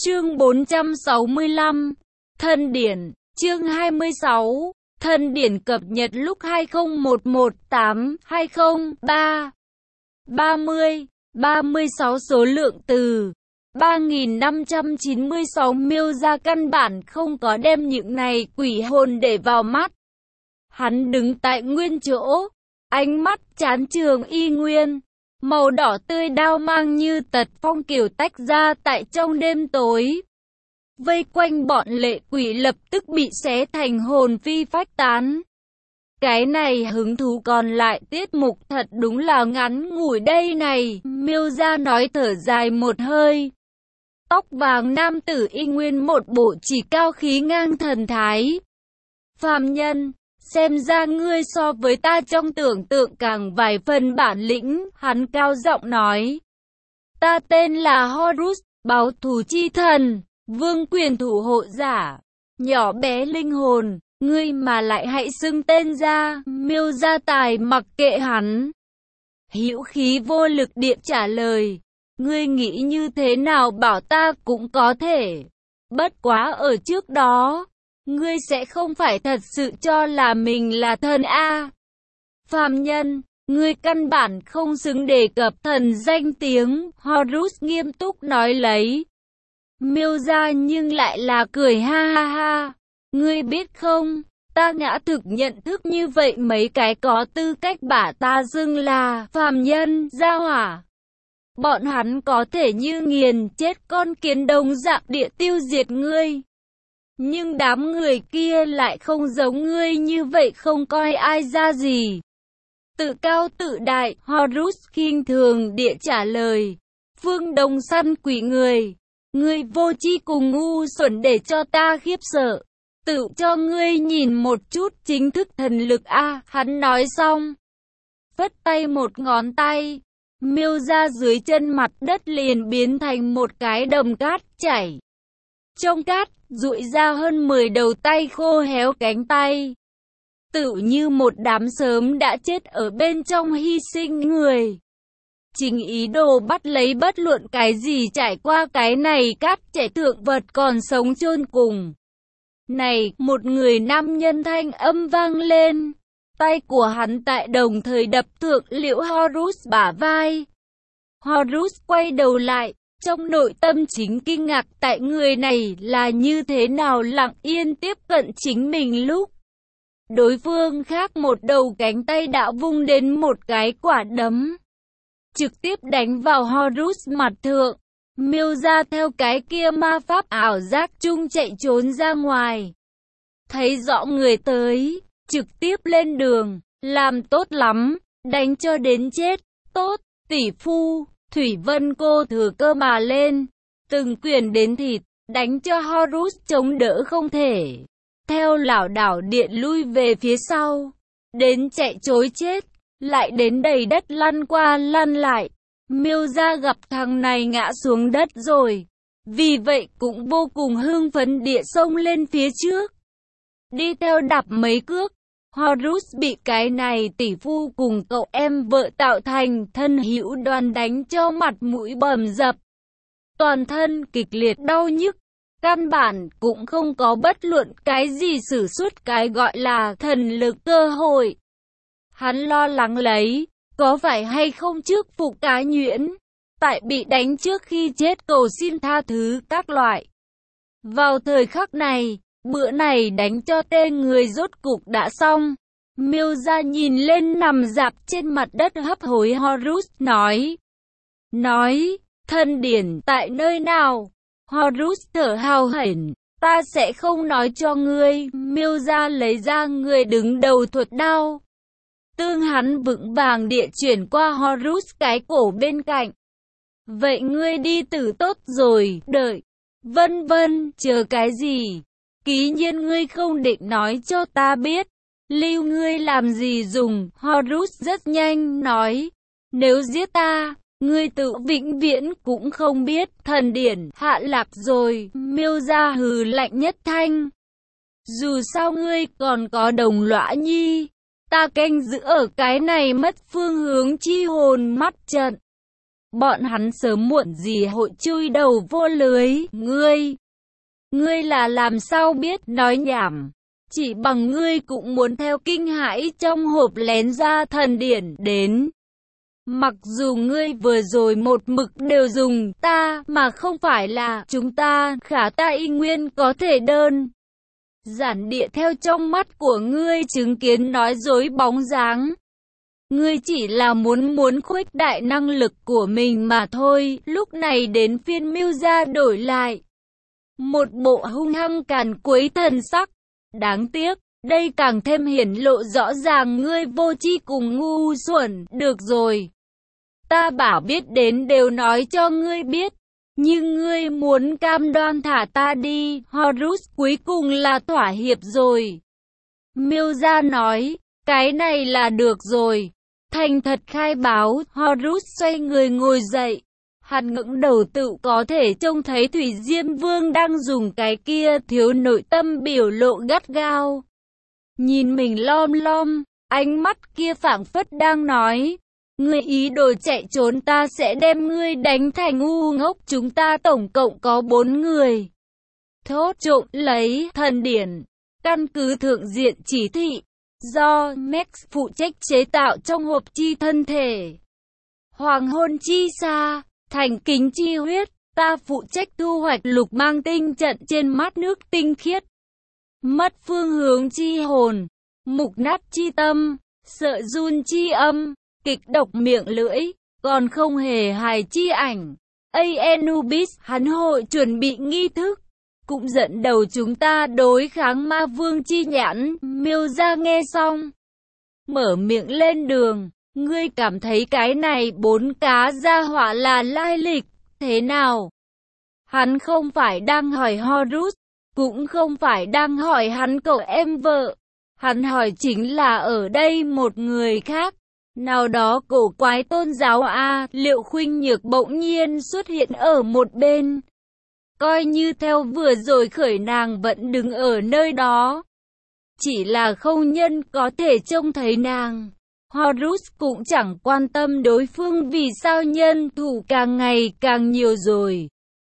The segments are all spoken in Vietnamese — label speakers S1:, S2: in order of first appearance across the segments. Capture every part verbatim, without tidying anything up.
S1: Chương bốn trăm sáu mươi lăm, Thân điển, chương hai mươi sáu, Thân điển cập nhật lúc hai không một một tám hai không ba ba mươi, ba mươi sáu số lượng từ ba nghìn năm trăm chín mươi sáu. Miêu Gia căn bản không có đem những này quỷ hồn để vào mắt. Hắn đứng tại nguyên chỗ, ánh mắt chán trường y nguyên, màu đỏ tươi đao mang như tật phong kiểu tách ra tại trong đêm tối. Vây quanh bọn lệ quỷ lập tức bị xé thành hồn phi phách tán. Cái này hứng thú còn lại tiết mục thật đúng là ngắn ngủi đây này. Miêu Gia nói thở dài một hơi. Tóc vàng nam tử y nguyên một bộ chỉ cao khí ngang thần thái. Phàm nhân, xem ra ngươi so với ta trong tưởng tượng càng vài phần bản lĩnh. Hắn cao giọng nói. Ta tên là Horus, báo thù chi thần, vương quyền thủ hộ giả. Nhỏ bé linh hồn, ngươi mà lại hãy xưng tên ra. Miêu Gia Tài mặc kệ hắn, hữu khí vô lực địa trả lời. Ngươi nghĩ như thế nào bảo ta cũng có thể. Bất quá ở trước đó, ngươi sẽ không phải thật sự cho là mình là thần a. Phàm nhân, ngươi căn bản không xứng đề cập thần danh tiếng. Horus nghiêm túc nói lấy. Miêu Gia nhưng lại là cười ha ha ha. Ngươi biết không, ta ngã thực nhận thức như vậy mấy cái có tư cách bả ta xưng là phàm nhân, gia hỏa. Bọn hắn có thể như nghiền chết con kiến đồng dạng địa tiêu diệt ngươi. Nhưng đám người kia lại không giống ngươi như vậy, không coi ai ra gì. Tự cao tự đại, Horus khinh thường địa trả lời. Phương Đông săn quỷ người, ngươi vô tri cùng ngu xuẩn để cho ta khiếp sợ. Tự cho ngươi nhìn một chút chính thức thần lực a. Hắn nói xong, phất tay một ngón tay, Miêu Gia dưới chân mặt đất liền biến thành một cái đầm cát chảy. Trong cát, rụi ra hơn mười đầu tay khô héo cánh tay. Tự như một đám sớm đã chết ở bên trong hy sinh người. Chính ý đồ bắt lấy bất luận cái gì trải qua cái này cát chảy thượng vật còn sống chôn cùng. Này, một người nam nhân thanh âm vang lên. Tay của hắn tại đồng thời đập thượng liễu Horus bả vai. Horus quay đầu lại, trong nội tâm chính kinh ngạc tại người này là như thế nào lặng yên tiếp cận chính mình lúc. Đối phương khác một đầu cánh tay đã vung đến một cái quả đấm, trực tiếp đánh vào Horus mặt thượng. Miêu Gia theo cái kia ma pháp ảo giác chung chạy trốn ra ngoài. Thấy rõ người tới, trực tiếp lên đường, làm tốt lắm, đánh cho đến chết, tốt, tỷ phu, Thủy Vân cô thừa cơ mà lên, từng quyền đến thịt, đánh cho Horus chống đỡ không thể. Theo lảo đảo điện lui về phía sau, đến chạy trối chết, lại đến đầy đất lăn qua lăn lại. Miêu Gia gặp thằng này ngã xuống đất rồi, vì vậy cũng vô cùng hưng phấn địa xông lên phía trước. Đi theo đạp mấy cước, Horus bị cái này tỷ phu cùng cậu em vợ tạo thành thân hữu đoàn đánh cho mặt mũi bầm dập. Toàn thân kịch liệt đau nhức, căn bản cũng không có bất luận cái gì sử xuất cái gọi là thần lực cơ hội. Hắn lo lắng lấy, có phải hay không trước phục cá nhuyễn, tại bị đánh trước khi chết cầu xin tha thứ các loại. Vào thời khắc này, bữa này đánh cho tên người rốt cục đã xong. Miêu Gia nhìn lên nằm rạp trên mặt đất hấp hối Horus, nói. Nói, thân điển tại nơi nào? Horus thở hào hển, ta sẽ không nói cho ngươi. Miêu Gia lấy ra người đứng đầu thuật đao. Tương hắn vững vàng địa chuyển qua Horus cái cổ bên cạnh. Vậy ngươi đi tử tốt rồi, đợi. Vân vân, chờ cái gì? Ký nhiên ngươi không định nói cho ta biết. Lưu ngươi làm gì dùng? Horus rất nhanh nói. Nếu giết ta, ngươi tự vĩnh viễn cũng không biết. Thần điển hạ lạc rồi. Miêu Gia hừ lạnh nhất thanh. Dù sao ngươi còn có đồng lõa nhi, ta canh giữ ở cái này mất phương hướng chi hồn mắt trận. bọn hắn sớm muộn gì hội chui đầu vô lưới. Ngươi, ngươi là làm sao biết? Nói nhảm. Chỉ bằng ngươi cũng muốn theo kinh hãi trong hộp lén ra thần điển đến. Mặc dù ngươi vừa rồi một mực đều dùng ta mà không phải là chúng ta, khả ta y nguyên có thể đơn giản địa theo trong mắt của ngươi chứng kiến nói dối bóng dáng. Ngươi chỉ là muốn muốn khuếch đại năng lực của mình mà thôi. Lúc này đến phiên Mưu Gia đổi lại một bộ hung hăng càn quấy thần sắc. Đáng tiếc, đây càng thêm hiển lộ rõ ràng ngươi vô tri cùng ngu xuẩn. Được rồi, ta bảo biết đến đều nói cho ngươi biết, nhưng ngươi muốn cam đoan thả ta đi. Horus cuối cùng là thỏa hiệp rồi. Mưu Gia nói, cái này là được rồi. Thành thật khai báo. Horus xoay người ngồi dậy. Hắn ngẩng đầu tự có thể trông thấy Thủy Diêm Vương đang dùng cái kia thiếu nội tâm biểu lộ gắt gao. Nhìn mình lom lom, ánh mắt kia phảng phất đang nói, ngươi ý đồ chạy trốn ta sẽ đem ngươi đánh thành ngu ngốc. Chúng ta tổng cộng có bốn người. Thốt trộm lấy thần điển, căn cứ thượng diện chỉ thị, do Max phụ trách chế tạo trong hộp chi thân thể. Hoàng hôn chi xa, thành kính chi huyết, ta phụ trách thu hoạch lục mang tinh trận trên mát nước tinh khiết. Mất phương hướng chi hồn, mục nát chi tâm, sợ run chi âm, kịch độc miệng lưỡi, còn không hề hài chi ảnh. Anubis, hắn hội chuẩn bị nghi thức, cũng dẫn đầu chúng ta đối kháng ma vương chi nhãn. Mưu Gia nghe xong, mở miệng lên đường. Ngươi cảm thấy cái này bốn cá gia hỏa là lai lịch thế nào? Hắn không phải đang hỏi Horus, cũng không phải đang hỏi hắn cậu em vợ. Hắn hỏi chính là ở đây một người khác. Nào đó cổ quái tôn giáo a. Liệu Khuynh Nhược bỗng nhiên xuất hiện ở một bên. Coi như theo vừa rồi khởi nàng vẫn đứng ở nơi đó. Chỉ là không nhân có thể trông thấy nàng. Horus cũng chẳng quan tâm đối phương vì sao nhân thủ càng ngày càng nhiều rồi.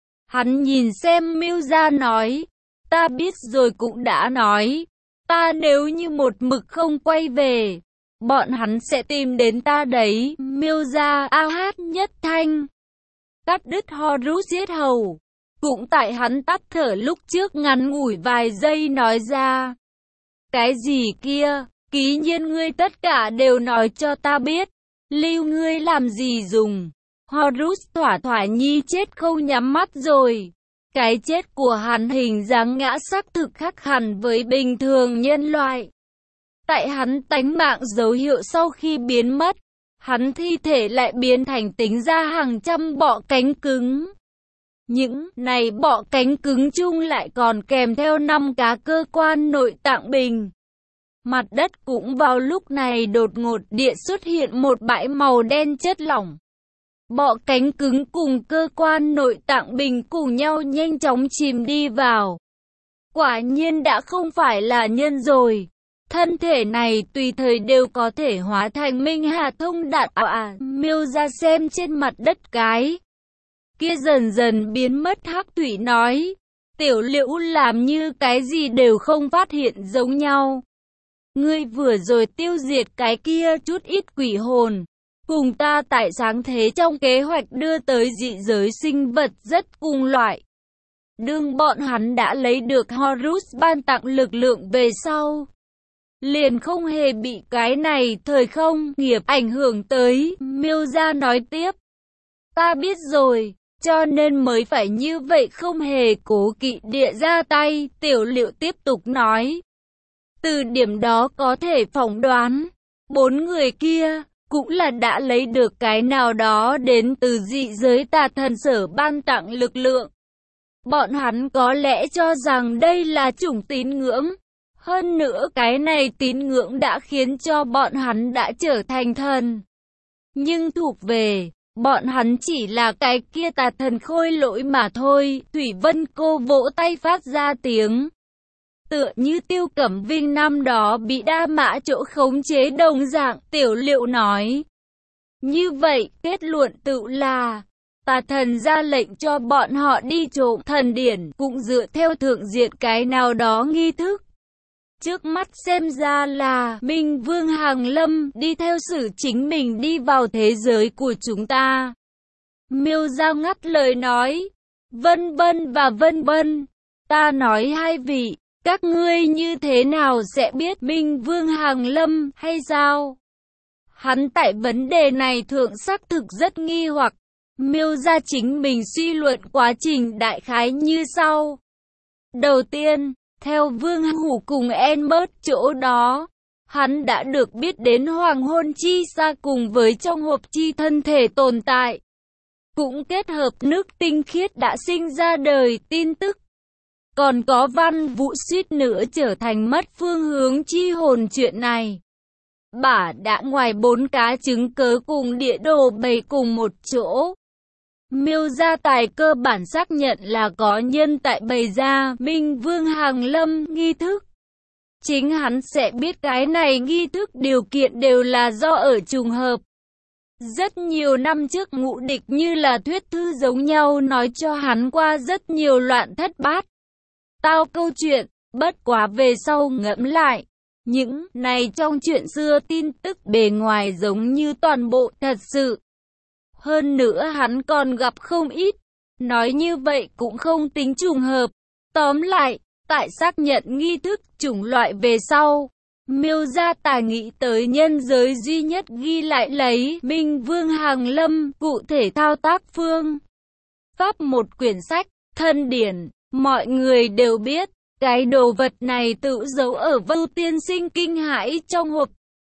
S1: Hắn nhìn xem Mưu Gia nói, ta biết rồi cũng đã nói, ta nếu như một mực không quay về, bọn hắn sẽ tìm đến ta đấy. Mưu Gia a hát nhất thanh, cắt đứt Horus giết hầu. Cũng tại hắn tắt thở lúc trước ngắn ngủi vài giây nói ra, cái gì kia? Ký nhiên ngươi tất cả đều nói cho ta biết, lưu ngươi làm gì dùng. Horus thỏa thỏa nhi chết không nhắm mắt rồi. Cái chết của hắn hình dáng ngã xác thực khác hẳn với bình thường nhân loại. Tại hắn tánh mạng dấu hiệu sau khi biến mất, hắn thi thể lại biến thành tính ra hàng trăm bọ cánh cứng. Những này bọ cánh cứng chung lại còn kèm theo năm cá cơ quan nội tạng bình. Mặt đất cũng vào lúc này đột ngột địa xuất hiện một bãi màu đen chất lỏng. Bọ cánh cứng cùng cơ quan nội tạng bình cùng nhau nhanh chóng chìm đi vào. Quả nhiên đã không phải là nhân rồi. Thân thể này tùy thời đều có thể hóa thành minh hà thông đạn à. Mưu Gia xem trên mặt đất cái kia dần dần biến mất hắc thủy nói, Tiểu Liễu làm như cái gì đều không phát hiện giống nhau. Ngươi vừa rồi tiêu diệt cái kia chút ít quỷ hồn, cùng ta tại sáng thế trong kế hoạch đưa tới dị giới sinh vật rất cùng loại. Đương bọn hắn đã lấy được Horus ban tặng lực lượng về sau, liền không hề bị cái này thời không nghiệp ảnh hưởng tới. Mưu Gia nói tiếp, ta biết rồi, cho nên mới phải như vậy không hề cố kỵ địa ra tay. Tiểu Liễu tiếp tục nói, từ điểm đó có thể phỏng đoán, bốn người kia cũng là đã lấy được cái nào đó đến từ dị giới tà thần sở ban tặng lực lượng. Bọn hắn có lẽ cho rằng đây là chủng tín ngưỡng. Hơn nữa cái này tín ngưỡng đã khiến cho bọn hắn đã trở thành thần. Nhưng thuộc về, bọn hắn chỉ là cái kia tà thần khôi lỗi mà thôi. Thủy Vân cô vỗ tay phát ra tiếng. Tựa như Tiêu Cẩm Vinh năm đó bị Đa Mã chỗ khống chế đồng dạng. Tiểu Liễu nói, Như vậy, kết luận tự là, tà thần ra lệnh cho bọn họ đi trộm thần điển, cũng dựa theo thượng diện cái nào đó nghi thức. Trước mắt xem ra là Minh Vương Hằng Lâm đi theo sự chính mình đi vào thế giới của chúng ta. Miêu Giao ngắt lời nói, vân vân và vân vân. Ta nói hai vị, các ngươi như thế nào sẽ biết Minh Vương Hằng Lâm hay sao? Hắn tại vấn đề này thượng xác thực rất nghi hoặc. Miêu ra chính mình suy luận quá trình đại khái như sau. Đầu tiên, theo Vương Hủ cùng Enbert chỗ đó, hắn đã được biết đến hoàng hôn chi xa cùng với trong hộp chi thân thể tồn tại. Cũng kết hợp nước tinh khiết đã sinh ra đời tin tức. Còn có Văn Vũ suýt nữa trở thành mất phương hướng chi hồn chuyện này. Bả đã ngoài bốn cá chứng cớ cùng địa đồ bày cùng một chỗ. Miêu gia tài cơ bản xác nhận là có nhân tại bày ra Minh Vương Hằng Lâm nghi thức. Chính hắn sẽ biết cái này nghi thức điều kiện đều là do ở trùng hợp. Rất nhiều năm trước Ngũ Địch như là thuyết thư giống nhau nói cho hắn qua rất nhiều loạn thất bát tao câu chuyện, bất quá về sau ngẫm lại. Những này trong chuyện xưa tin tức bề ngoài giống như toàn bộ thật sự. Hơn nữa hắn còn gặp không ít. Nói như vậy cũng không tính trùng hợp. Tóm lại, tại xác nhận nghi thức chủng loại về sau, Miêu gia tài nghĩ tới nhân giới duy nhất ghi lại lấy Minh Vương Hằng Lâm cụ thể thao tác phương pháp một quyển sách, thân điển. Mọi người đều biết, cái đồ vật này tự giấu ở Vưu Tiên Sinh kinh hãi trong hộp.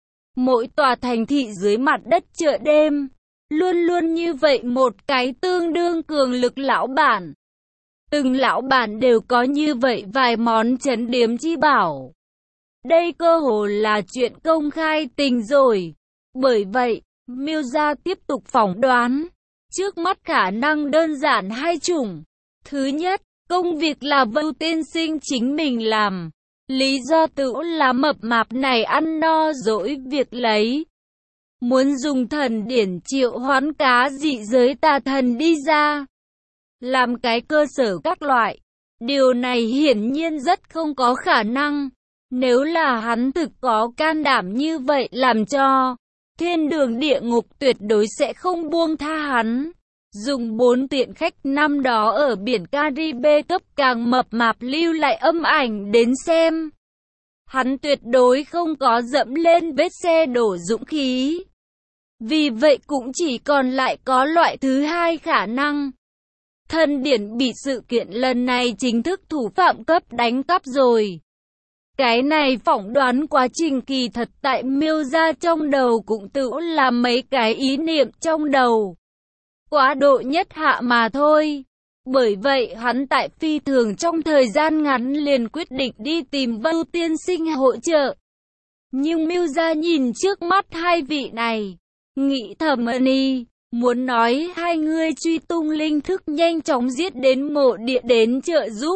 S1: Mỗi tòa thành thị dưới mặt đất chợ đêm, luôn luôn như vậy một cái tương đương cường lực lão bản. Từng lão bản đều có như vậy vài món trấn điếm chi bảo. Đây cơ hồ là chuyện công khai tình rồi. Bởi vậy, Miêu gia tiếp tục phỏng đoán. Trước mắt khả năng đơn giản hai chủng. Thứ nhất, công việc là Vưu Tiên Sinh chính mình làm. Lý do tự là mập mạp này ăn no dỗi việc lấy. Muốn dùng thần điển triệu hoán cá dị giới tà thần đi ra. Làm cái cơ sở các loại. Điều này hiển nhiên rất không có khả năng. Nếu là hắn thực có can đảm như vậy làm cho thiên đường địa ngục tuyệt đối sẽ không buông tha hắn. Dùng bốn tiện khách năm đó ở biển Caribe cấp càng mập mạp lưu lại âm ảnh đến xem. Hắn tuyệt đối không có dẫm lên vết xe đổ dũng khí. Vì vậy cũng chỉ còn lại có loại thứ hai khả năng. Thần điển bị sự kiện lần này chính thức thủ phạm cấp đánh cắp rồi. Cái này phỏng đoán quá trình kỳ thật tại Miêu gia trong đầu cũng tự là mấy cái ý niệm trong đầu. Quá độ nhất hạ mà thôi. Bởi vậy hắn tại phi thường trong thời gian ngắn liền quyết định đi tìm Vưu Tiên Sinh hỗ trợ. Nhưng Miêu gia nhìn trước mắt hai vị này, nghĩ thầm ni, muốn nói hai người truy tung linh thức nhanh chóng giết đến mộ địa đến trợ giúp.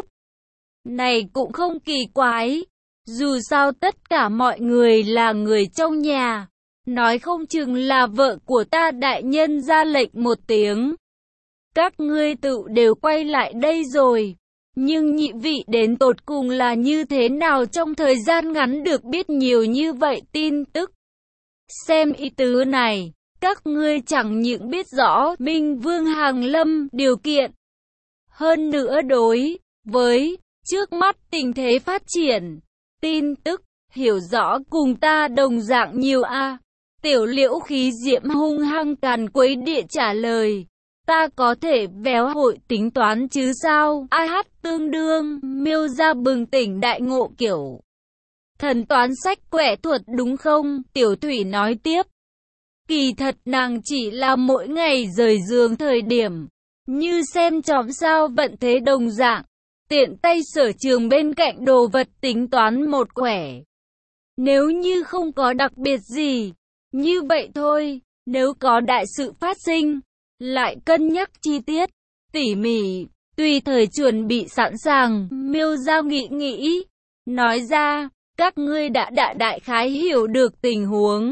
S1: Này cũng không kỳ quái, dù sao tất cả mọi người là người trong nhà. Nói không chừng là vợ của ta đại nhân ra lệnh một tiếng. Các ngươi tự đều quay lại đây rồi. Nhưng nhị vị đến tột cùng là như thế nào trong thời gian ngắn được biết nhiều như vậy tin tức. Xem ý tứ này, các ngươi chẳng những biết rõ Minh Vương Hằng Lâm điều kiện. Hơn nữa đối với trước mắt tình thế phát triển, tin tức, hiểu rõ cùng ta đồng dạng nhiều a. Tiểu Liễu khí diệm hung hăng càn quấy địa trả lời. Ta có thể véo hội tính toán chứ sao? A hát tương đương, Miêu gia bừng tỉnh đại ngộ kiểu thần toán sách quẻ thuật đúng không? Tiểu Thủy nói tiếp. Kỳ thật nàng chỉ là mỗi ngày rời giường thời điểm, như xem chòm sao vận thế đồng dạng, tiện tay sở trường bên cạnh đồ vật tính toán một quẻ. Nếu như không có đặc biệt gì, như vậy thôi, nếu có đại sự phát sinh, lại cân nhắc chi tiết, tỉ mỉ, tùy thời chuẩn bị sẵn sàng. Miêu Giao nghĩ nghĩ, nói ra, các ngươi đã đã đại khái hiểu được tình huống.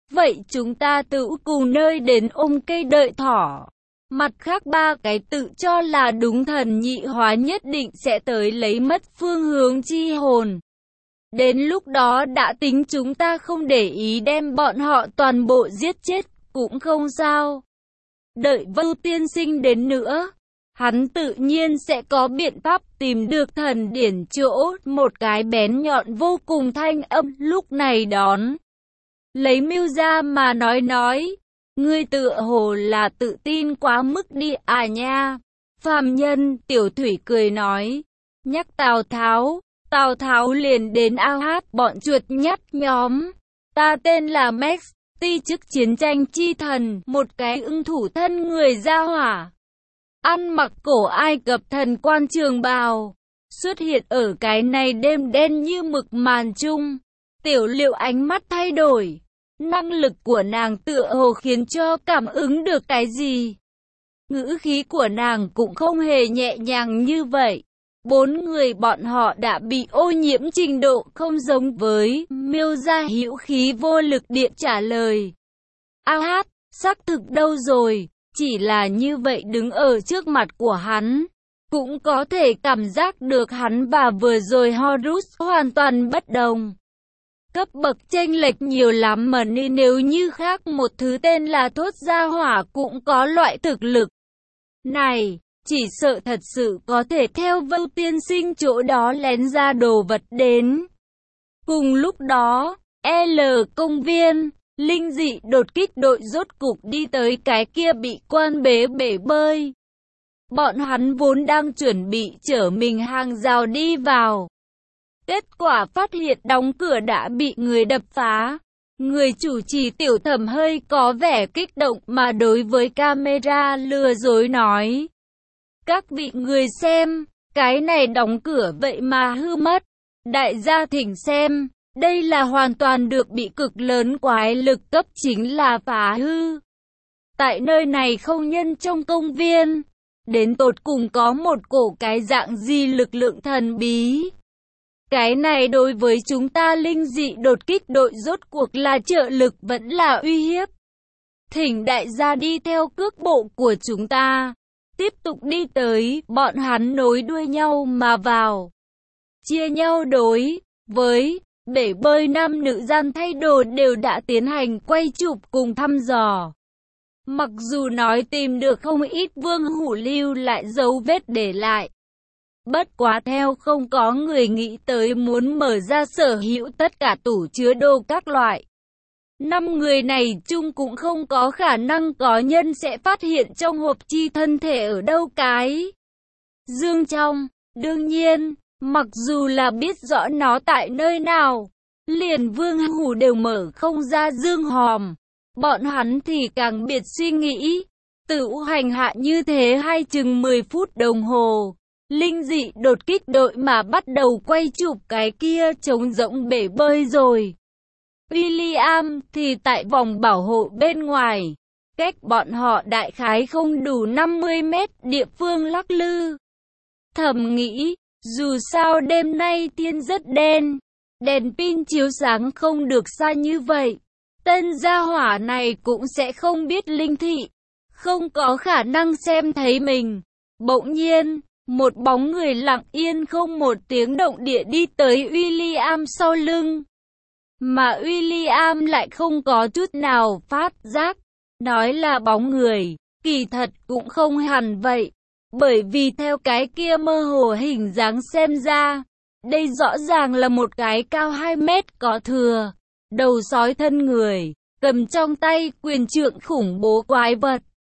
S1: Vậy chúng ta tự cùng nơi đến ôm cây đợi thỏ. Mặt khác ba cái tự cho là đúng thần nhị hóa nhất định sẽ tới lấy mất phương hướng chi hồn. Đến lúc đó đã tính chúng ta không để ý đem bọn họ toàn bộ giết chết, cũng không sao. Đợi Vưu tiên sinh đến nữa, hắn tự nhiên sẽ có biện pháp tìm được thần điển chỗ một cái bén nhọn vô cùng thanh âm lúc này đón. Lấy Mưu ra mà nói nói, ngươi tựa hồ là tự tin quá mức đi à nha. Phàm nhân, Tiểu Thủy cười nói, nhắc Tào Tháo, Tào Tháo liền đến ao hát bọn chuột nhắt nhóm. Ta tên là Max, ti chức chiến tranh chi thần, một cái ưng thủ thân người ra hỏa. Ăn mặc cổ Ai Cập thần quan trường bào, xuất hiện ở cái này đêm đen như mực màn trung. Tiểu Liệu ánh mắt thay đổi, năng lực của nàng tựa hồ khiến cho cảm ứng được cái gì. Ngữ khí của nàng cũng không hề nhẹ nhàng như vậy. Bốn người bọn họ đã bị ô nhiễm trình độ không giống với Miêu gia hữu khí vô lực điện trả lời. A hát, xác thực đâu rồi, chỉ là như vậy đứng ở trước mặt của hắn. Cũng có thể cảm giác được hắn và vừa rồi Horus hoàn toàn bất đồng. Cấp bậc chênh lệch nhiều lắm mà nên nếu như khác một thứ tên là thốt gia hỏa cũng có loại thực lực này. Chỉ sợ thật sự có thể theo Vưu tiên sinh chỗ đó lén ra đồ vật đến. Cùng lúc đó, L công viên, linh dị đột kích đội rốt cục đi tới cái kia bị quan bế bể bơi. Bọn hắn vốn đang chuẩn bị chở mình hàng rào đi vào. Kết quả phát hiện đóng cửa đã bị người đập phá. Người chủ trì Tiểu Thẩm hơi có vẻ kích động mà đối với camera lừa dối nói. Các vị người xem, cái này đóng cửa vậy mà hư mất. Đại gia thỉnh xem, đây là hoàn toàn được bị cực lớn quái lực cấp chính là phá hư. Tại nơi này không nhân trong công viên, đến tột cùng có một cổ cái dạng gì lực lượng thần bí. Cái này đối với chúng ta linh dị đột kích đội rốt cuộc là trợ lực vẫn là uy hiếp. Thỉnh đại gia đi theo cước bộ của chúng ta. Tiếp tục đi tới, bọn hắn nối đuôi nhau mà vào. Chia nhau đối với bể bơi, nam nữ gian thay đồ đều đã tiến hành quay chụp cùng thăm dò. Mặc dù nói tìm được không ít vương hủ lưu lại dấu vết để lại. Bất quá theo không có người nghĩ tới muốn mở ra sở hữu tất cả tủ chứa đồ các loại. Năm người này chung cũng không có khả năng có nhân sẽ phát hiện trong hộp chi thân thể ở đâu cái dương trong. Đương nhiên, mặc dù là biết rõ nó tại nơi nào, liền vương hủ đều mở không ra dương hòm. Bọn hắn thì càng biệt suy nghĩ. Tự hành hạ như thế hay chừng mười phút đồng hồ. Linh dị đột kích đội mà bắt đầu quay chụp cái kia trống rỗng bể bơi rồi. William thì tại vòng bảo hộ bên ngoài, cách bọn họ đại khái không đủ năm mươi mét địa phương lắc lư. Thầm nghĩ, dù sao đêm nay thiên rất đen, đèn pin chiếu sáng không được xa như vậy. Tên gia hỏa này cũng sẽ không biết linh thị, không có khả năng xem thấy mình. Bỗng nhiên, một bóng người lặng yên không một tiếng động địa đi tới William sau lưng. Mà William lại không có chút nào phát giác. Nói là bóng người, kỳ thật cũng không hẳn vậy. Bởi vì theo cái kia mơ hồ hình dáng xem ra, đây rõ ràng là một cái cao hai mét có thừa, đầu sói thân người, cầm trong tay quyền trượng khủng bố quái vật.